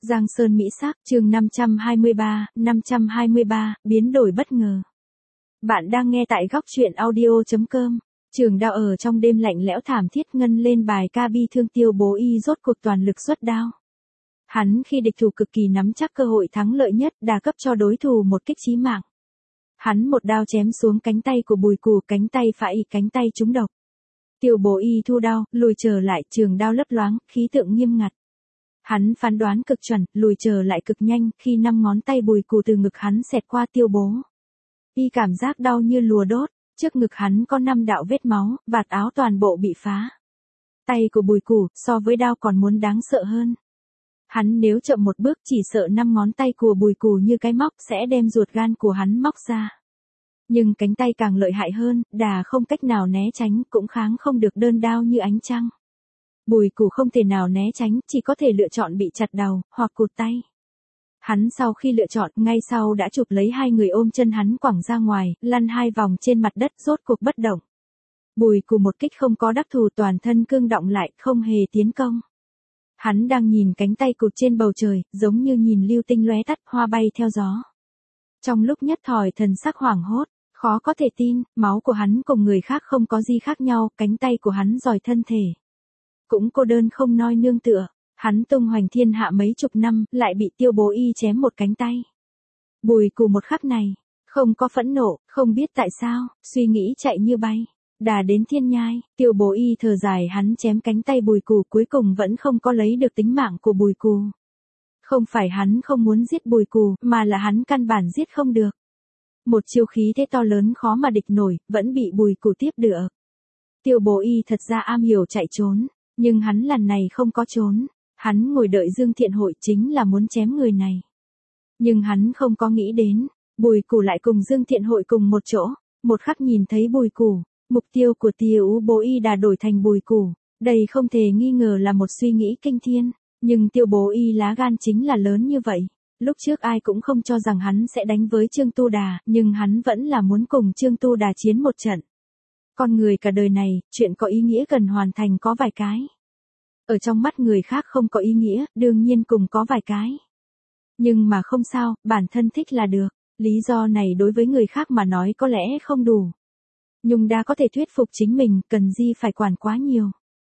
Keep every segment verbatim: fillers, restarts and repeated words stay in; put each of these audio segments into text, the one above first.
Giang Sơn Mỹ Sắc, chương năm trăm hai mươi ba, năm trăm hai mươi ba, biến đổi bất ngờ. Bạn đang nghe tại góc truyện audio.com. Trường Đao ở trong đêm lạnh lẽo thảm thiết ngân lên bài ca bi thương Tiêu Bố Y rốt cuộc toàn lực xuất đao. Hắn khi địch thủ cực kỳ nắm chắc cơ hội thắng lợi nhất đà cấp cho đối thủ một kích chí mạng. Hắn một đao chém xuống cánh tay của Bùi Cù, cánh tay phải, cánh tay trúng độc. Tiêu Bố Y thu đao, lùi trở lại, trường đao lấp loáng, khí tượng nghiêm ngặt. Hắn phán đoán cực chuẩn, lùi trở lại cực nhanh, khi năm ngón tay Bùi Cù từ ngực hắn xẹt qua Tiêu Bố Y cảm giác đau như lùa đốt, trước ngực hắn có năm đạo vết máu, vạt áo toàn bộ bị phá. Tay của Bùi Cù, so với đao còn muốn đáng sợ hơn. Hắn nếu chậm một bước chỉ sợ năm ngón tay của Bùi Cù như cái móc sẽ đem ruột gan của hắn móc ra. Nhưng cánh tay càng lợi hại hơn, đà không cách nào né tránh, cũng kháng không được đơn đao như ánh trăng. Bùi Cù không thể nào né tránh, chỉ có thể lựa chọn bị chặt đầu, hoặc cụt tay. Hắn sau khi lựa chọn, ngay sau đã chụp lấy hai người ôm chân hắn quẳng ra ngoài, lăn hai vòng trên mặt đất rốt cuộc bất động. Bùi Cù một kích không có đắc thủ, toàn thân cương động lại, không hề tiến công. Hắn đang nhìn cánh tay cụt trên bầu trời, giống như nhìn lưu tinh lóe tắt, hoa bay theo gió. Trong lúc nhất thời thần sắc hoảng hốt, khó có thể tin, máu của hắn cùng người khác không có gì khác nhau, cánh tay của hắn giỏi thân thể. Cũng cô đơn không noi nương tựa, hắn tung hoành thiên hạ mấy chục năm, lại bị Tiêu Bố Y chém một cánh tay. Bùi Cù một khắc này, không có phẫn nộ, không biết tại sao, suy nghĩ chạy như bay. Đà đến thiên nhai, Tiêu Bố Y thở dài, hắn chém cánh tay Bùi Cù cuối cùng vẫn không có lấy được tính mạng của Bùi Cù. Không phải hắn không muốn giết Bùi Cù, mà là hắn căn bản giết không được. Một chiêu khí thế to lớn khó mà địch nổi, vẫn bị Bùi Cù tiếp được. Tiêu Bố Y thật ra am hiểu chạy trốn, nhưng hắn lần này không có trốn. Hắn ngồi đợi Dương Thiện Hội chính là muốn chém người này. Nhưng hắn không có nghĩ đến, Bùi Cù lại cùng Dương Thiện Hội cùng một chỗ. Một khắc nhìn thấy Bùi Cù, mục tiêu của Tiêu Bố Y đã đổi thành Bùi Cù. Đây không thể nghi ngờ là một suy nghĩ kinh thiên. Nhưng Tiêu Bố Y lá gan chính là lớn như vậy. Lúc trước ai cũng không cho rằng hắn sẽ đánh với Trương Tu Đà, nhưng hắn vẫn là muốn cùng Trương Tu Đà chiến một trận. Con người cả đời này, chuyện có ý nghĩa cần hoàn thành có vài cái. Ở trong mắt người khác không có ý nghĩa, đương nhiên cùng có vài cái. Nhưng mà không sao, bản thân thích là được. Lý do này đối với người khác mà nói có lẽ không đủ. Nhưng đã có thể thuyết phục chính mình, cần gì phải quản quá nhiều.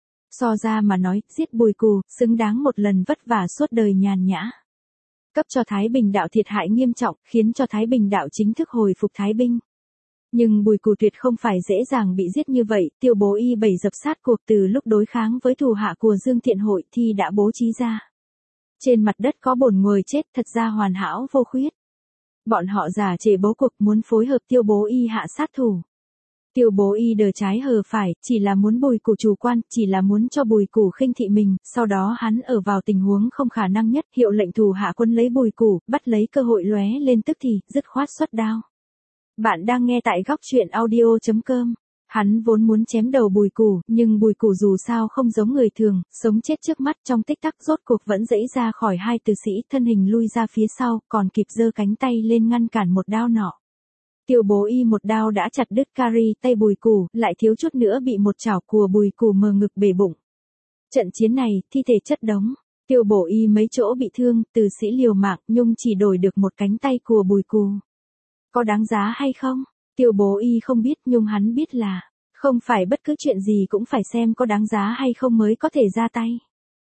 So ra mà nói, giết Bùi Cù, xứng đáng một lần vất vả suốt đời nhàn nhã. Cấp cho Thái Bình đạo thiệt hại nghiêm trọng, khiến cho Thái Bình đạo chính thức hồi phục Thái Bình. Nhưng Bùi Cù tuyệt không phải dễ dàng bị giết như vậy, Tiêu Bố Y bảy dập sát cuộc từ lúc đối kháng với thủ hạ của Dương Thiện Hội thì đã bố trí ra. Trên mặt đất có bổn ngồi chết thật ra hoàn hảo vô khuyết. Bọn họ giả trề bố cục muốn phối hợp Tiêu Bố Y hạ sát thủ. Tiêu Bố Y đờ trái hờ phải, chỉ là muốn Bùi Cù chủ quan, chỉ là muốn cho Bùi Cù khinh thị mình, sau đó hắn ở vào tình huống không khả năng nhất, hiệu lệnh thủ hạ quân lấy Bùi Cù, bắt lấy cơ hội lóe lên tức thì, dứt khoát xuất đao. Bạn đang nghe tại góc truyện audio.com. Hắn vốn muốn chém đầu Bùi Cù, nhưng Bùi Cù dù sao không giống người thường, sống chết trước mắt trong tích tắc rốt cuộc vẫn dẫy ra khỏi hai tử sĩ, thân hình lui ra phía sau, còn kịp giơ cánh tay lên ngăn cản một đao nọ. Tiêu Bố Y một đao đã chặt đứt cari tay Bùi Cù, lại thiếu chút nữa bị một chảo của Bùi Cù mờ ngực bể bụng. Trận chiến này, thi thể chất đống. Tiêu Bố Y mấy chỗ bị thương, tử sĩ liều mạng, nhưng chỉ đổi được một cánh tay của Bùi Cù. Có đáng giá hay không? Tiêu Bố Y không biết, nhưng hắn biết là không phải bất cứ chuyện gì cũng phải xem có đáng giá hay không mới có thể ra tay.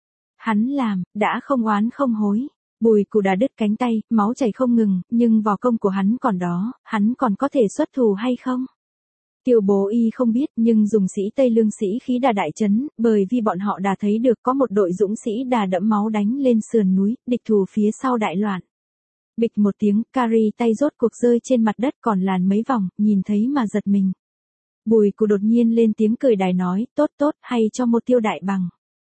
Hắn làm, đã không oán không hối. Bùi Cù đã đứt cánh tay, máu chảy không ngừng, nhưng võ công của hắn còn đó, hắn còn có thể xuất thủ hay không? Tiêu Bố Y không biết, nhưng dùng sĩ Tây Lương sĩ khí đà đại chấn, bởi vì bọn họ đã thấy được có một đội dũng sĩ đà đẫm máu đánh lên sườn núi, địch thủ phía sau đại loạn. Bịch một tiếng, cari tay rốt cuộc rơi trên mặt đất còn làn mấy vòng, nhìn thấy mà giật mình. Bùi Cù đột nhiên lên tiếng cười đài nói, tốt tốt, hay cho một tiêu đại bằng.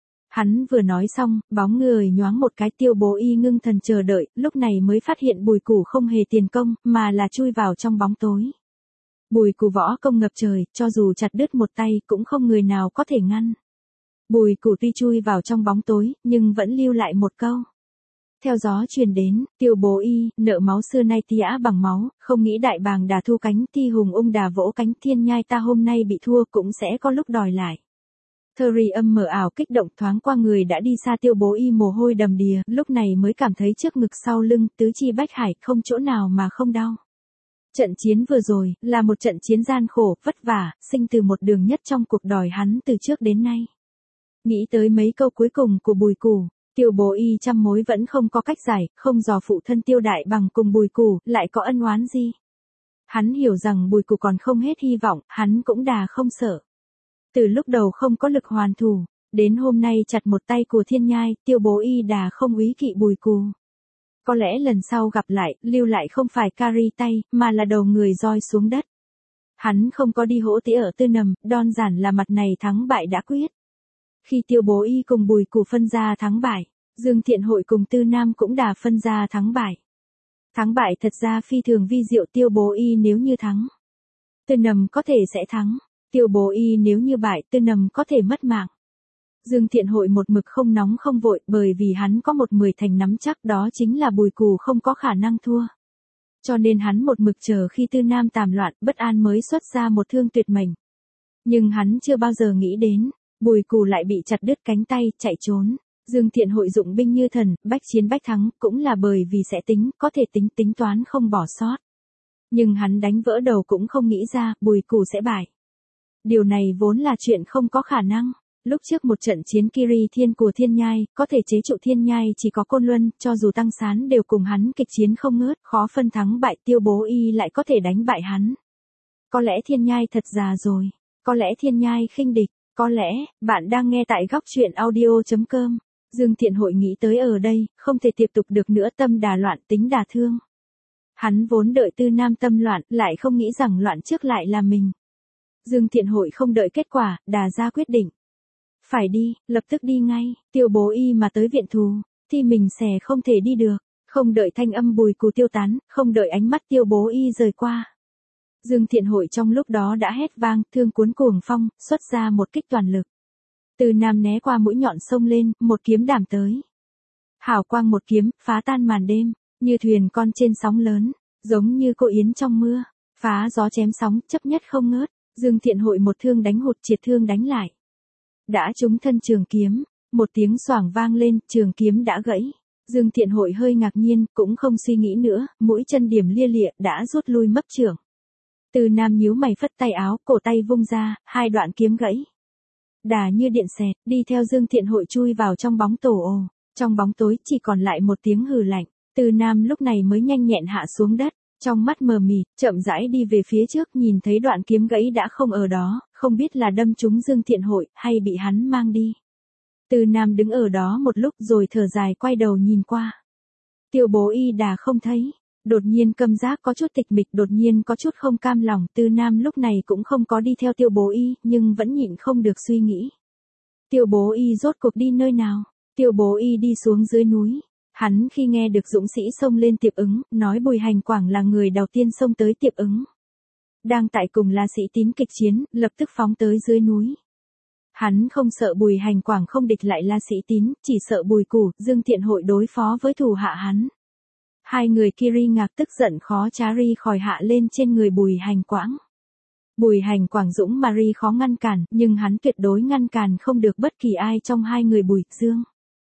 Hắn vừa nói xong, bóng người nhoáng một cái, Tiêu Bố Y ngưng thần chờ đợi, lúc này mới phát hiện Bùi Cù không hề tiền công, mà là chui vào trong bóng tối. Bùi Cù võ công ngập trời, cho dù chặt đứt một tay, cũng không người nào có thể ngăn. Bùi Cù tuy chui vào trong bóng tối, nhưng vẫn lưu lại một câu. Theo gió truyền đến, Tiêu Bố Y, nợ máu xưa nay tía bằng máu, không nghĩ đại bàng đà thu cánh, thi hùng ung đà vỗ cánh, thiên nhai ta hôm nay bị thua cũng sẽ có lúc đòi lại. Thierry âm mờ ảo kích động thoáng qua người đã đi xa Tiêu Bố Y mồ hôi đầm đìa, lúc này mới cảm thấy trước ngực sau lưng, tứ chi bách hải, không chỗ nào mà không đau. Trận chiến vừa rồi, là một trận chiến gian khổ, vất vả, sinh từ một đường nhất trong cuộc đời hắn từ trước đến nay. Nghĩ tới mấy câu cuối cùng của Bùi Củ, Tiêu Bố Y trăm mối vẫn không có cách giải, không dò phụ thân Tiêu Đại Bằng cùng Bùi Củ, lại có ân oán gì. Hắn hiểu rằng Bùi Củ còn không hết hy vọng, hắn cũng đà không sợ. Từ lúc đầu không có lực hoàn thủ, đến hôm nay chặt một tay của Thiên Nhai, Tiêu Bố Y đà không úy kỵ Bùi Củ. Có lẽ lần sau gặp lại, lưu lại không phải cari tay, mà là đầu người roi xuống đất. Hắn không có đi hỗ tỉ ở Tư Nầm, đơn giản là mặt này thắng bại đã quyết. Khi Tiêu Bố Y cùng Bùi Củ phân ra thắng bại, Dương Thiện Hội cùng Tư Nam cũng đà phân ra thắng bại. Thắng bại thật ra phi thường vi diệu, Tiêu Bố Y nếu như thắng, Tư Nầm có thể sẽ thắng. Tiêu Bố Y nếu như bại, Tư Nầm có thể mất mạng. Dương Thiện Hội một mực không nóng không vội, bởi vì hắn có một mười thành nắm chắc, đó chính là Bùi Củ không có khả năng thua. Cho nên hắn một mực chờ khi Tư Nam tàm loạn, bất an mới xuất ra một thương tuyệt mệnh. Nhưng hắn chưa bao giờ nghĩ đến, Bùi Củ lại bị chặt đứt cánh tay, chạy trốn. Dương Thiện Hội dụng binh như thần, bách chiến bách thắng, cũng là bởi vì sẽ tính, có thể tính tính toán không bỏ sót. Nhưng hắn đánh vỡ đầu cũng không nghĩ ra, Bùi Củ sẽ bại. Điều này vốn là chuyện không có khả năng. Lúc trước một trận chiến Kiri Thiên của Thiên Nhai, có thể chế trụ Thiên Nhai chỉ có Côn Luân, cho dù Tăng Sán đều cùng hắn kịch chiến không ngớt, khó phân thắng bại, Tiêu Bố Y lại có thể đánh bại hắn. Có lẽ Thiên Nhai thật già rồi, có lẽ Thiên Nhai khinh địch, có lẽ, bạn đang nghe tại góc truyện audio chấm com. Dương Thiện Hội nghĩ tới ở đây, không thể tiếp tục được nữa, tâm đà loạn tính đà thương. Hắn vốn đợi Tư Nam tâm loạn, lại không nghĩ rằng loạn trước lại là mình. Dương Thiện Hội không đợi kết quả, đà ra quyết định. Phải đi, lập tức đi ngay, Tiêu Bố Y mà tới viện thù, thì mình sẽ không thể đi được, không đợi thanh âm Bùi Củ tiêu tán, không đợi ánh mắt Tiêu Bố Y rời qua. Dương Thiện Hội trong lúc đó đã hét vang, thương cuốn cuồng phong, xuất ra một kích toàn lực. Từ Nam né qua mũi nhọn sông lên, một kiếm đảm tới. Hào quang một kiếm, phá tan màn đêm, như thuyền con trên sóng lớn, giống như cô yến trong mưa, phá gió chém sóng, chấp nhất không ngớt. Dương Thiện Hội một thương đánh hụt, triệt thương đánh lại. Đã trúng thân trường kiếm, một tiếng xoảng vang lên, trường kiếm đã gãy. Dương Thiện Hội hơi ngạc nhiên, cũng không suy nghĩ nữa, mũi chân điểm lia lịa, đã rút lui mấp chưởng. Từ Nam nhíu mày phất tay áo, cổ tay vung ra, hai đoạn kiếm gãy. Đà như điện xẹt, đi theo Dương Thiện Hội chui vào trong bóng tổ ồ. Trong bóng tối chỉ còn lại một tiếng hừ lạnh. Từ Nam lúc này mới nhanh nhẹn hạ xuống đất, trong mắt mờ mịt, chậm rãi đi về phía trước, nhìn thấy đoạn kiếm gãy đã không ở đó, không biết là đâm trúng Dương Thiện Hội, hay bị hắn mang đi. Từ Nam đứng ở đó một lúc rồi thở dài quay đầu nhìn qua. Tiêu Bố Y đà không thấy, đột nhiên câm giác có chút tịch mịch, đột nhiên có chút không cam lòng. Từ Nam lúc này cũng không có đi theo Tiêu Bố Y, nhưng vẫn nhịn không được suy nghĩ. Tiêu Bố Y rốt cuộc đi nơi nào? Tiêu Bố Y đi xuống dưới núi. Hắn khi nghe được dũng sĩ xông lên Tiệp Ứng, nói Bùi Hành Quảng là người đầu tiên xông tới Tiệp Ứng. Đang tại cùng La Sĩ Tín kịch chiến, lập tức phóng tới dưới núi. Hắn không sợ Bùi Hành Quảng không địch lại La Sĩ Tín, chỉ sợ Bùi Củ, Dương Thiện Hội đối phó với thủ hạ hắn. Hai người Kiri ngạc tức giận khó trá ri khỏi hạ lên trên người Bùi Hành Quảng. Bùi Hành Quảng dũng mà ri khó ngăn cản, nhưng hắn tuyệt đối ngăn cản không được bất kỳ ai trong hai người Bùi, Dương.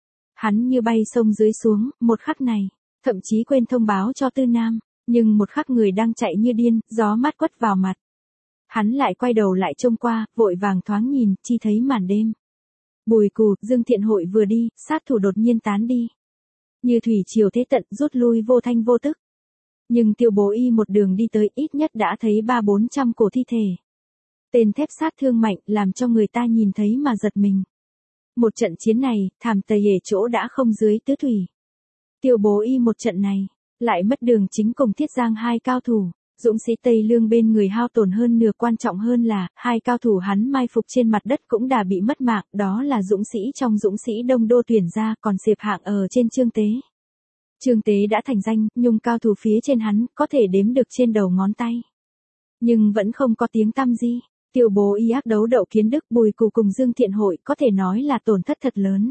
Hắn như bay sông dưới xuống, một khắc này, thậm chí quên thông báo cho Tư Nam, nhưng một khắc người đang chạy như điên, gió mát quất vào mặt. Hắn lại quay đầu lại trông qua, vội vàng thoáng nhìn, chi thấy màn đêm. Bùi Củ, Dương Thiện Hội vừa đi, sát thủ đột nhiên tán đi. Như thủy triều thế tận, rút lui vô thanh vô tức. Nhưng Tiêu Bố Y một đường đi tới, ít nhất đã thấy ba bốn trăm cổ thi thể. Tên thép sát thương mạnh, làm cho người ta nhìn thấy mà giật mình. Một trận chiến này, thảm tề hề chỗ đã không dưới tứ thủy. Tiêu Bố Y một trận này, lại mất đường chính cùng Thiết Giang hai cao thủ. Dũng sĩ Tây Lương bên người hao tổn hơn nửa, quan trọng hơn là, hai cao thủ hắn mai phục trên mặt đất cũng đã bị mất mạng, đó là dũng sĩ trong dũng sĩ Đông Đô tuyển ra, còn xếp hạng ở trên Trương Tế. Trương Tế đã thành danh, nhưng cao thủ phía trên hắn, có thể đếm được trên đầu ngón tay. Nhưng vẫn không có tiếng tăm gì. Tiêu Bố Y ác đấu Đậu Kiến Đức, Bùi Củ cùng Dương Thiện Hội, có thể nói là tổn thất thật lớn.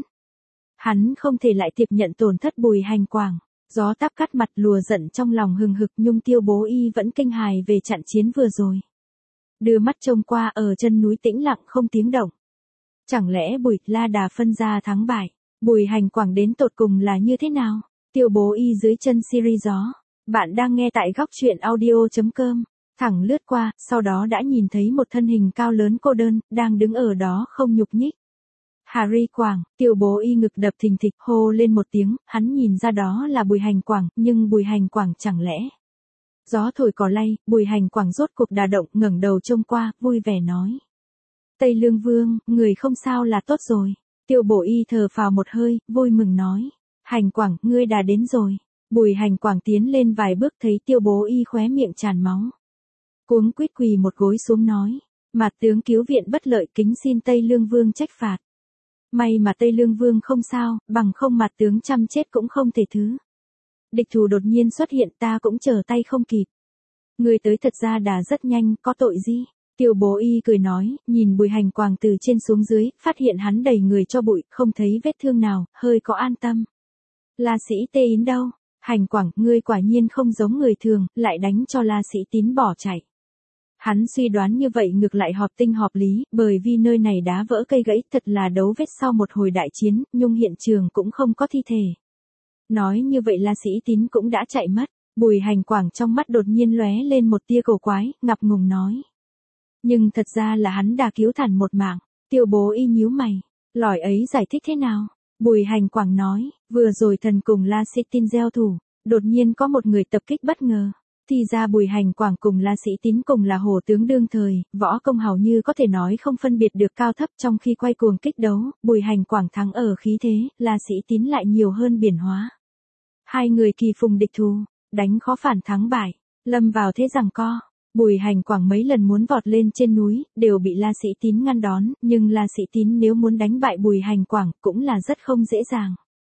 Hắn không thể lại tiếp nhận tổn thất Bùi Hành Quảng. Gió táp cắt mặt, lùa giận trong lòng hừng hực, nhưng Tiêu Bố Y vẫn kinh hài về trận chiến vừa rồi. Đưa mắt trông qua, ở chân núi tĩnh lặng không tiếng động. Chẳng lẽ Bùi La Đà phân ra thắng bại? Bùi Hành Quảng đến tột cùng là như thế nào? Tiêu Bố Y dưới chân Siri gió. Bạn đang nghe tại góc truyện audio.com. Thẳng lướt qua, sau đó đã nhìn thấy một thân hình cao lớn cô đơn, đang đứng ở đó không nhúc nhích. Harry Quảng, Tiêu Bố Y ngực đập thình thịch hô lên một tiếng, hắn nhìn ra đó là Bùi Hành Quảng, nhưng Bùi Hành Quảng chẳng lẽ. Gió thổi cỏ lay, Bùi Hành Quảng rốt cuộc đà động, ngẩng đầu trông qua, vui vẻ nói. Tây Lương Vương, người không sao là tốt rồi. Tiêu Bố Y thở phào một hơi, vui mừng nói. Hành Quảng, ngươi đã đến rồi. Bùi Hành Quảng tiến lên vài bước thấy Tiêu Bố Y khóe miệng tràn máu. Cuống quýt quỳ một gối xuống nói. Mạt tướng cứu viện bất lợi, kính xin Tây Lương Vương trách phạt. May mà Tây Lương Vương không sao, bằng không mạt tướng chăm chết cũng không thể thứ. Địch thủ đột nhiên xuất hiện, ta cũng trở tay không kịp. Người tới thật ra đã rất nhanh, có tội gì? Tiêu Bố Y cười nói, nhìn Bùi Hành Quảng từ trên xuống dưới, phát hiện hắn đầy người cho bụi, không thấy vết thương nào, hơi có an tâm. La Sĩ Tê Yến đâu? Hành Quảng, ngươi quả nhiên không giống người thường, lại đánh cho La Sĩ Tín bỏ chạy. Hắn suy đoán như vậy ngược lại hợp tinh hợp lý, bởi vì nơi này đá vỡ cây gãy, thật là đấu vết sau một hồi đại chiến, nhưng hiện trường cũng không có thi thể. Nói như vậy La Sĩ Tín cũng đã chạy mất. Bùi Hành Quảng trong mắt đột nhiên lóe lên một tia cổ quái, ngập ngùng nói. Nhưng thật ra là hắn đã cứu thản một mạng. Tiêu Bố Y nhíu mày. Lỏi ấy giải thích thế nào? Bùi Hành Quảng nói, vừa rồi thần cùng La Sĩ Tín gieo thủ, đột nhiên có một người tập kích bất ngờ. Thì ra Bùi Hành Quảng cùng La Sĩ Tín cùng là hổ tướng đương thời, võ công hầu như có thể nói không phân biệt được cao thấp, trong khi quay cuồng kích đấu, Bùi Hành Quảng thắng ở khí thế, La Sĩ Tín lại nhiều hơn biển hóa. Hai người kỳ phùng địch thù, đánh khó phản thắng bại, lâm vào thế giằng co. Bùi Hành Quảng mấy lần muốn vọt lên trên núi, đều bị La Sĩ Tín ngăn đón, nhưng La Sĩ Tín nếu muốn đánh bại Bùi Hành Quảng, cũng là rất không dễ dàng.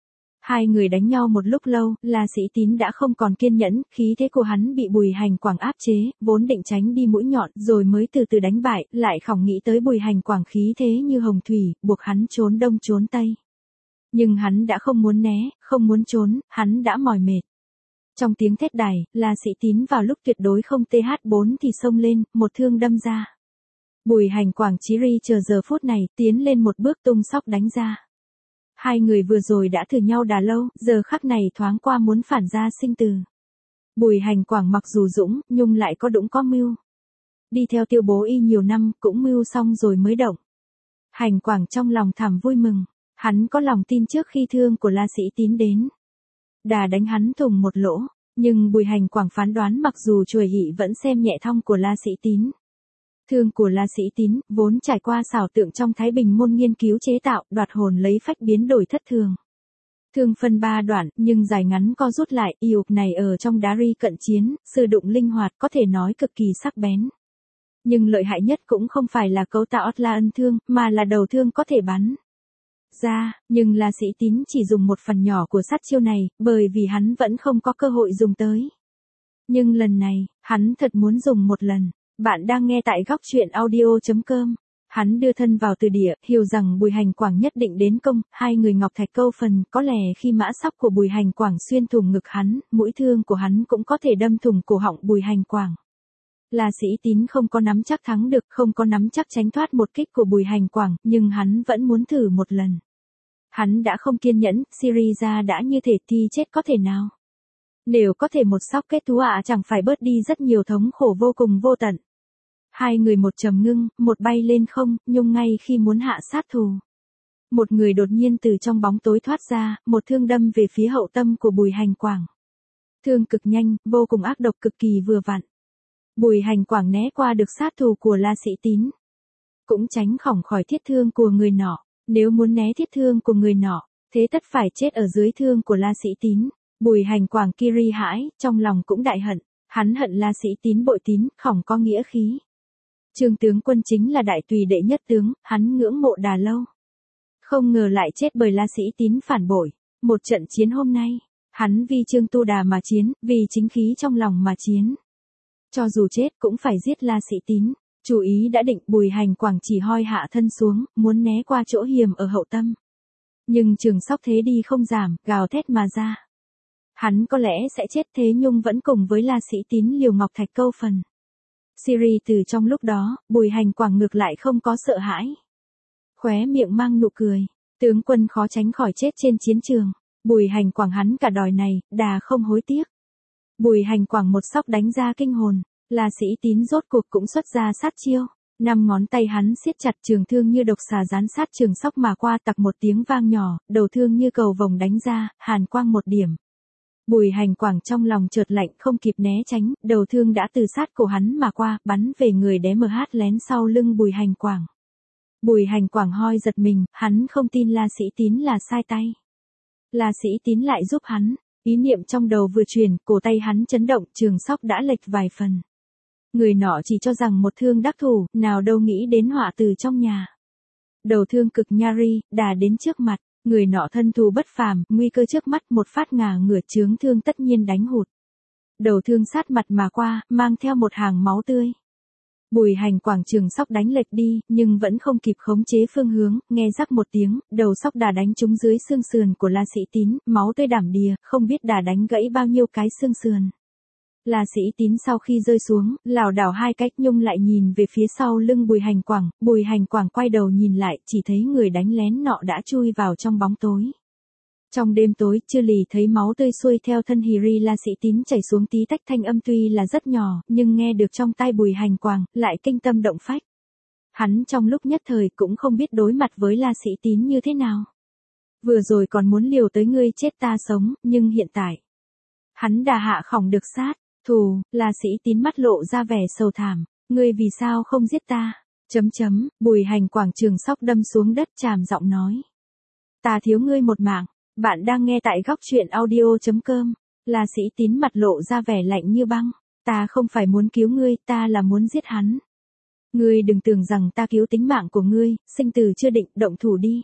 Hai người đánh nhau một lúc lâu, La Sĩ Tín đã không còn kiên nhẫn, khí thế của hắn bị Bùi Hành Quảng áp chế, vốn định tránh đi mũi nhọn, rồi mới từ từ đánh bại, lại không nghĩ tới Bùi Hành Quảng khí thế như hồng thủy, buộc hắn trốn đông trốn tây. Nhưng hắn đã không muốn né, không muốn trốn, hắn đã mỏi mệt. Trong tiếng thét đài, La Sĩ Tín vào lúc tuyệt đối không tê hát bốn thì xông lên, một thương đâm ra. Bùi Hành Quảng chí ri chờ giờ phút này, tiến lên một bước tung sóc đánh ra. Hai người vừa rồi đã thử nhau đã lâu, giờ khắc này thoáng qua muốn phản ra sinh từ. Bùi Hành Quảng mặc dù dũng, nhưng lại có đũng có mưu. Đi theo Tiêu Bố Y nhiều năm, cũng mưu xong rồi mới động. Hành Quảng trong lòng thầm vui mừng, hắn có lòng tin trước khi thương của La Sĩ Tín đến. Đà đánh hắn thùng một lỗ, nhưng Bùi Hành Quảng phán đoán mặc dù chuồi hị vẫn xem nhẹ thong của La Sĩ Tín. Thương của La Sĩ Tín, vốn trải qua xảo tượng trong Thái Bình môn nghiên cứu chế tạo, đoạt hồn lấy phách biến đổi thất thường. Thương phân ba đoạn, nhưng dài ngắn co rút lại, y ục này ở trong đá ri cận chiến, sử dụng linh hoạt, có thể nói cực kỳ sắc bén. Nhưng lợi hại nhất cũng không phải là cấu tạo La Ân thương, mà là đầu thương có thể bắn ra, nhưng La Sĩ Tín chỉ dùng một phần nhỏ của sát chiêu này, bởi vì hắn vẫn không có cơ hội dùng tới. Nhưng lần này, hắn thật muốn dùng một lần. Bạn đang nghe tại góc truyện audio.com. Hắn đưa thân vào từ địa, hiểu rằng Bùi Hành Quảng nhất định đến công, hai người ngọc thạch câu phần, có lẽ khi mã sóc của Bùi Hành Quảng xuyên thủng ngực hắn, mũi thương của hắn cũng có thể đâm thủng cổ họng Bùi Hành Quảng. La Sĩ Tín không có nắm chắc thắng được, không có nắm chắc tránh thoát một kích của Bùi Hành Quảng, nhưng hắn vẫn muốn thử một lần. Hắn đã không kiên nhẫn, Siri ra đã như thể thì chết có thể nào. Nếu có thể một sóc kết thú ạ à, chẳng phải bớt đi rất nhiều thống khổ vô cùng vô tận. Hai người một trầm ngưng, một bay lên không, nhưng ngay khi muốn hạ sát thủ. Một người đột nhiên từ trong bóng tối thoát ra, một thương đâm về phía hậu tâm của Bùi Hành Quảng. Thương cực nhanh, vô cùng ác độc cực kỳ vừa vặn. Bùi Hành Quảng né qua được sát thủ của La Sĩ Tín. Cũng tránh khỏng khỏi thiết thương của người nọ. Nếu muốn né thiết thương của người nọ, thế tất phải chết ở dưới thương của La Sĩ Tín. Bùi Hành Quảng kiri hãi, trong lòng cũng đại hận. Hắn hận La Sĩ Tín bội tín, khỏng có nghĩa khí. Trương tướng quân chính là đại tùy đệ nhất tướng, hắn ngưỡng mộ đà lâu. Không ngờ lại chết bởi La Sĩ Tín phản bội. Một trận chiến hôm nay, hắn vì Trương Tu Đà mà chiến, vì chính khí trong lòng mà chiến. Cho dù chết cũng phải giết La Sĩ Tín. Chủ ý đã định, Bùi Hành Quảng chỉ hoi hạ thân xuống, muốn né qua chỗ hiểm ở hậu tâm. Nhưng trường sóc thế đi không giảm, gào thét mà ra. Hắn có lẽ sẽ chết thế nhưng vẫn cùng với La Sĩ Tín liều ngọc thạch câu phần. Siri từ trong lúc đó, Bùi Hành Quảng ngược lại không có sợ hãi. khóe miệng mang nụ cười. Tướng quân khó tránh khỏi chết trên chiến trường. Bùi Hành Quảng hắn cả đòi này, đà không hối tiếc. Bùi Hành Quảng một sóc đánh ra kinh hồn. La Sĩ Tín rốt cuộc cũng xuất ra sát chiêu. Năm ngón tay hắn siết chặt trường thương như độc xà dán sát trường sóc mà qua, tặc một tiếng vang nhỏ, đầu thương như cầu vồng đánh ra, hàn quang một điểm. Bùi Hành Quảng trong lòng chợt lạnh không kịp né tránh, đầu thương đã từ sát cổ hắn mà qua, bắn về người đé mờ hát lén sau lưng Bùi Hành Quảng. Bùi Hành Quảng hoi giật mình, hắn không tin La Sĩ Tín là sai tay. La Sĩ Tín lại giúp hắn, ý niệm trong đầu vừa truyền, cổ tay hắn chấn động, trường sóc đã lệch vài phần. Người nọ chỉ cho rằng một thương đắc thủ, nào đâu nghĩ đến họa từ trong nhà. Đầu thương cực nhari, đà đến trước mặt, người nọ thân thù bất phàm, nguy cơ trước mắt, một phát ngả ngửa chướng thương tất nhiên đánh hụt. Đầu thương sát mặt mà qua, mang theo một hàng máu tươi. Bùi Hành Quảng trường sóc đánh lệch đi, nhưng vẫn không kịp khống chế phương hướng, nghe rắc một tiếng, đầu sóc đà đánh trúng dưới xương sườn của La Sĩ Tín, máu tươi đảm đìa, không biết đà đánh gãy bao nhiêu cái xương sườn. La Sĩ Tín sau khi rơi xuống, lảo đảo hai cách nhung lại nhìn về phía sau lưng Bùi Hành Quảng, Bùi Hành Quảng quay đầu nhìn lại, chỉ thấy người đánh lén nọ đã chui vào trong bóng tối. Trong đêm tối, chưa lì thấy máu tươi xuôi theo thân Hiri La Sĩ Tín chảy xuống, tí tách thanh âm tuy là rất nhỏ, nhưng nghe được trong tai Bùi Hành Quảng, lại kinh tâm động phách. Hắn trong lúc nhất thời cũng không biết đối mặt với La Sĩ Tín như thế nào. Vừa rồi còn muốn liều tới ngươi chết ta sống, nhưng hiện tại, hắn đà hạ khỏng được sát. Thù, La Sĩ Tín mắt lộ ra vẻ sầu thảm, ngươi vì sao không giết ta? Chấm chấm, Bùi Hành Quảng trường sóc đâm xuống đất tràm giọng nói. Ta thiếu ngươi một mạng, bạn đang nghe tại góc truyện audio chấm com. La Sĩ Tín mặt lộ ra vẻ lạnh như băng, ta không phải muốn cứu ngươi, ta là muốn giết hắn. Ngươi đừng tưởng rằng ta cứu tính mạng của ngươi, sinh tử chưa định, động thủ đi.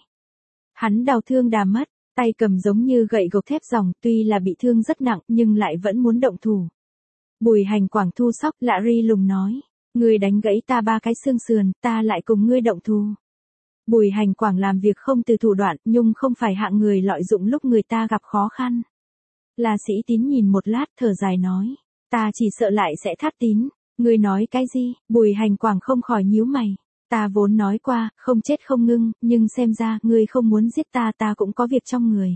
Hắn đau thương đà mất, tay cầm giống như gậy gộc thép ròng, tuy là bị thương rất nặng nhưng lại vẫn muốn động thủ. Bùi Hành Quảng thu sóc, lạ ri lùng nói, ngươi đánh gãy ta ba cái xương sườn, ta lại cùng ngươi động thủ. Bùi Hành Quảng làm việc không từ thủ đoạn, nhưng không phải hạng người lợi dụng lúc người ta gặp khó khăn. La Sĩ Tín nhìn một lát thở dài nói, ta chỉ sợ lại sẽ thất tín. Ngươi nói cái gì? Bùi Hành Quảng không khỏi nhíu mày. Ta vốn nói qua, không chết không ngưng, nhưng xem ra ngươi không muốn giết ta, ta cũng có việc trong người.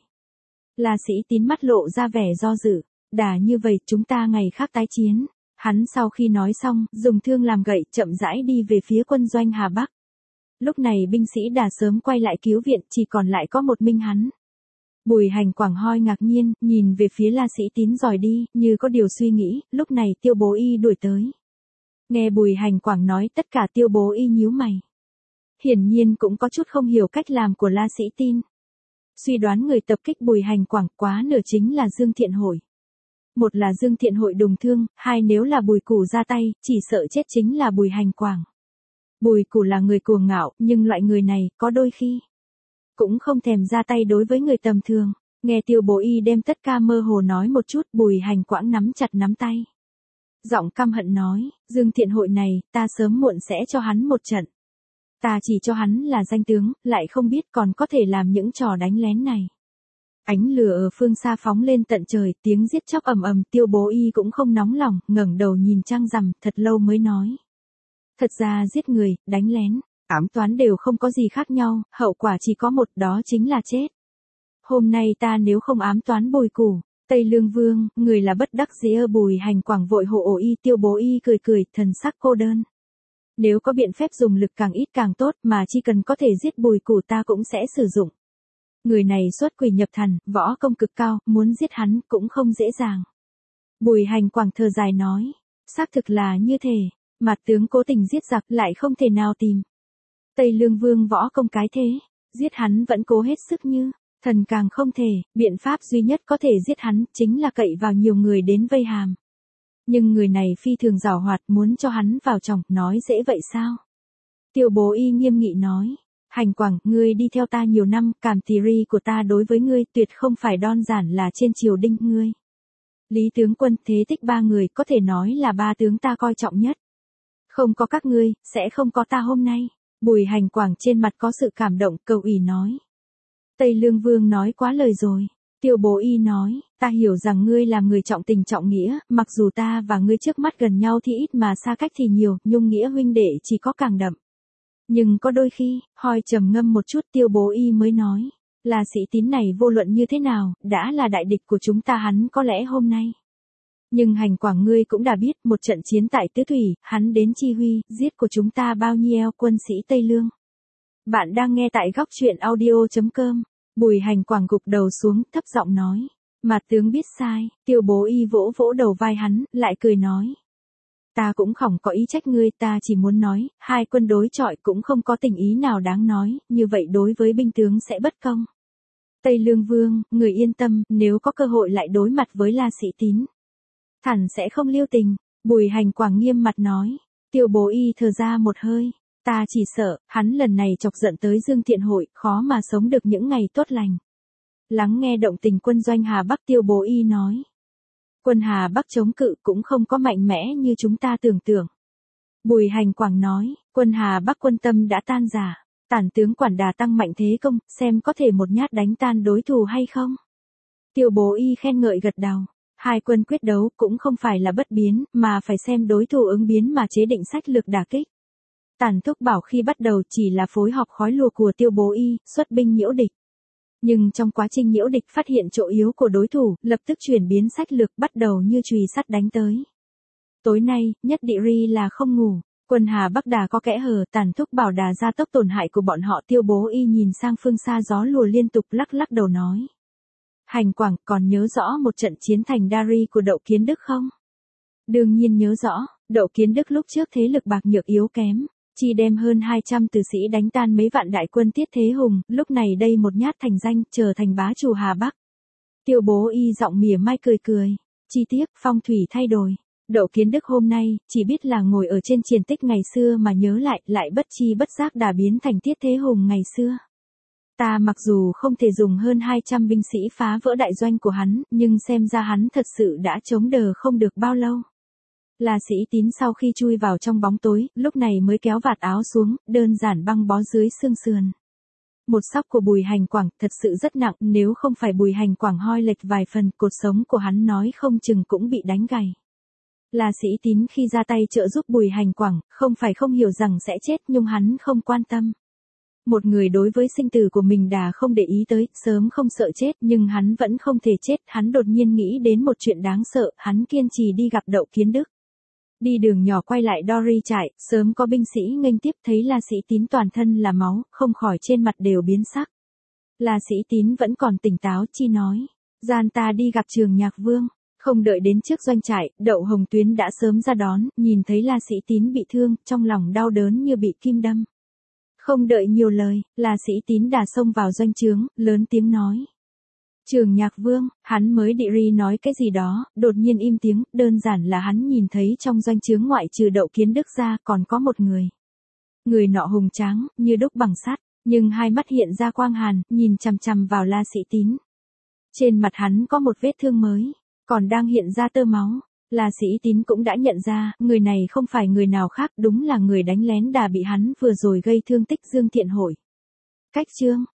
La Sĩ Tín mắt lộ ra vẻ do dự. Đã như vậy chúng ta ngày khác tái chiến. Hắn sau khi nói xong, dùng thương làm gậy chậm rãi đi về phía quân doanh Hà Bắc. Lúc này binh sĩ đã sớm quay lại cứu viện, chỉ còn lại có một mình hắn. Bùi Hành Quảng hoi ngạc nhiên, nhìn về phía La Sĩ Tín rồi đi, như có điều suy nghĩ, lúc này Tiêu Bố Y đuổi tới. Nghe Bùi Hành Quảng nói tất cả Tiêu Bố Y nhíu mày. Hiển nhiên cũng có chút không hiểu cách làm của La Sĩ Tín. Suy đoán người tập kích Bùi Hành Quảng quá nửa chính là Dương Thiện Hội. Một là Dương Thiện Hội đùng thương, hai nếu là Bùi Củ ra tay, chỉ sợ chết chính là Bùi Hành Quảng. Bùi Củ là người cuồng ngạo, nhưng loại người này, có đôi khi cũng không thèm ra tay đối với người tầm thường. Nghe Tiêu Bố Y đem tất cả mơ hồ nói một chút, Bùi Hành Quảng nắm chặt nắm tay. Giọng căm hận nói, Dương Thiện Hội này, ta sớm muộn sẽ cho hắn một trận. Ta chỉ cho hắn là danh tướng, lại không biết còn có thể làm những trò đánh lén này. Ánh lửa ở phương xa phóng lên tận trời, tiếng giết chóc ầm ầm, Tiêu Bố Y cũng không nóng lòng, ngẩng đầu nhìn trăng rằm, thật lâu mới nói. Thật ra giết người, đánh lén, ám toán đều không có gì khác nhau, hậu quả chỉ có một, đó chính là chết. Hôm nay ta nếu không ám toán Bùi Củ, Tây Lương Vương, người là bất đắc dĩ. Bùi Hành Quảng vội hộ ổ y. Tiêu Bố Y cười cười, thần sắc cô đơn. Nếu có biện phép dùng lực càng ít càng tốt, mà chỉ cần có thể giết Bùi Củ ta cũng sẽ sử dụng. Người này xuất quỷ nhập thần, võ công cực cao, muốn giết hắn cũng không dễ dàng. Bùi Hành Quảng thở dài nói, xác thực là như thế, mặt tướng cố tình giết giặc lại không thể nào tìm. Tây Lương Vương võ công cái thế, giết hắn vẫn cố hết sức như, thần càng không thể, biện pháp duy nhất có thể giết hắn chính là cậy vào nhiều người đến vây hàm. Nhưng người này phi thường giàu hoạt, muốn cho hắn vào chồng, nói dễ vậy sao? Tiêu Bố Y nghiêm nghị nói. Hành Quảng, ngươi đi theo ta nhiều năm, cảm tỉ ri của ta đối với ngươi tuyệt không phải đơn giản là trên triều đình ngươi. Lý tướng quân, Thế Tích ba người có thể nói là ba tướng ta coi trọng nhất. Không có các ngươi, sẽ không có ta hôm nay. Bùi Hành Quảng trên mặt có sự cảm động, cầu ủy nói. Tây Lương Vương nói quá lời rồi. Tiêu Bố Y nói, ta hiểu rằng ngươi là người trọng tình trọng nghĩa, mặc dù ta và ngươi trước mắt gần nhau thì ít mà xa cách thì nhiều, nhung nghĩa huynh đệ chỉ có càng đậm. Nhưng có đôi khi, Hoi trầm ngâm một chút Tiêu Bố Y mới nói, là Sĩ Tín này vô luận như thế nào, đã là đại địch của chúng ta hắn có lẽ hôm nay. Nhưng Hành Quảng ngươi cũng đã biết, một trận chiến tại Tứ Thủy, hắn đến chi huy, giết của chúng ta bao nhiêu quân sĩ Tây Lương. Bạn đang nghe tại góc truyện audio.com. Bùi Hành Quảng gục đầu xuống, thấp giọng nói. Mà tướng biết sai, Tiêu Bố Y vỗ vỗ đầu vai hắn, lại cười nói. Ta cũng không có ý trách ngươi, ta chỉ muốn nói, hai quân đối chọi cũng không có tình ý nào đáng nói, như vậy đối với binh tướng sẽ bất công. Tây Lương Vương, người yên tâm, nếu có cơ hội lại đối mặt với La Sĩ Tín, hẳn sẽ không lưu tình. Bùi Hành Quảng nghiêm mặt nói. Tiêu Bố Y thở ra một hơi. Ta chỉ sợ, hắn lần này chọc giận tới Dương Thiện Hội, khó mà sống được những ngày tốt lành. Lắng nghe động tình quân doanh Hà Bắc, Tiêu Bố Y nói. Quân Hà Bắc chống cự cũng không có mạnh mẽ như chúng ta tưởng tượng. Bùi Hành Quảng nói, quân Hà Bắc quân tâm đã tan rã, tản tướng quản đà tăng mạnh thế công, xem có thể một nhát đánh tan đối thủ hay không. Tiêu Bố Y khen ngợi gật đầu. Hai quân quyết đấu cũng không phải là bất biến, mà phải xem đối thủ ứng biến mà chế định sách lược đả kích. Tản Thúc bảo khi bắt đầu chỉ là phối hợp khói lùa của Tiêu Bố Y, xuất binh nhiễu địch. Nhưng trong quá trình nhiễu địch phát hiện chỗ yếu của đối thủ, lập tức chuyển biến sách lược bắt đầu như chùy sắt đánh tới. Tối nay, nhất địa ri là không ngủ, quân Hà Bắc đà có kẽ hở, Tản Thúc bảo đà gia tốc tổn hại của bọn họ. Tiêu Bố Y nhìn sang phương xa gió lùa liên tục lắc lắc đầu nói. Hành Quảng còn nhớ rõ một trận chiến thành Dari của Đậu Kiến Đức không? Đương nhiên nhớ rõ, Đậu Kiến Đức lúc trước thế lực bạc nhược yếu kém, chỉ đem hơn hai trăm tử sĩ đánh tan mấy vạn đại quân Tiết Thế Hùng, lúc này đây một nhát thành danh, trở thành bá chủ Hà Bắc. Tiêu Bố Y giọng mỉa mai cười cười, chi tiết, phong thủy thay đổi. Đậu Kiến Đức hôm nay, chỉ biết là ngồi ở trên chiến tích ngày xưa mà nhớ lại, lại bất chi bất giác đã biến thành Tiết Thế Hùng ngày xưa. Ta mặc dù không thể dùng hơn hai trăm binh sĩ phá vỡ đại doanh của hắn, nhưng xem ra hắn thật sự đã chống đỡ không được bao lâu. La Sĩ Tín sau khi chui vào trong bóng tối, lúc này mới kéo vạt áo xuống, đơn giản băng bó dưới xương sườn. Một sóc của Bùi Hành Quảng thật sự rất nặng, nếu không phải Bùi Hành Quảng hoi lệch vài phần, cột sống của hắn nói không chừng cũng bị đánh gãy. La Sĩ Tín khi ra tay trợ giúp Bùi Hành Quảng, không phải không hiểu rằng sẽ chết nhưng hắn không quan tâm. Một người đối với sinh tử của mình đã không để ý tới, sớm không sợ chết, nhưng hắn vẫn không thể chết, hắn đột nhiên nghĩ đến một chuyện đáng sợ, hắn kiên trì đi gặp Đậu Kiến Đức. Đi đường nhỏ quay lại Dory trại, sớm có binh sĩ nghênh tiếp, thấy La Sĩ Tín toàn thân là máu, không khỏi trên mặt đều biến sắc. La Sĩ Tín vẫn còn tỉnh táo, chi nói, gian ta đi gặp Trường Nhạc Vương. Không đợi đến trước doanh trại, Đậu Hồng Tuyến đã sớm ra đón, nhìn thấy La Sĩ Tín bị thương, trong lòng đau đớn như bị kim đâm. Không đợi nhiều lời, La Sĩ Tín đà xông vào doanh trướng, lớn tiếng nói. Trường Nhạc Vương, hắn mới đị ri nói cái gì đó, đột nhiên im tiếng, đơn giản là hắn nhìn thấy trong doanh trướng ngoại trừ Đậu Kiến Đức ra còn có một người. Người nọ hùng tráng, như đúc bằng sắt, nhưng hai mắt hiện ra quang hàn, nhìn chằm chằm vào La Sĩ Tín. Trên mặt hắn có một vết thương mới, còn đang hiện ra tơ máu. La Sĩ Tín cũng đã nhận ra, người này không phải người nào khác, đúng là người đánh lén đà bị hắn vừa rồi gây thương tích Dương Thiện Hội. Cách chương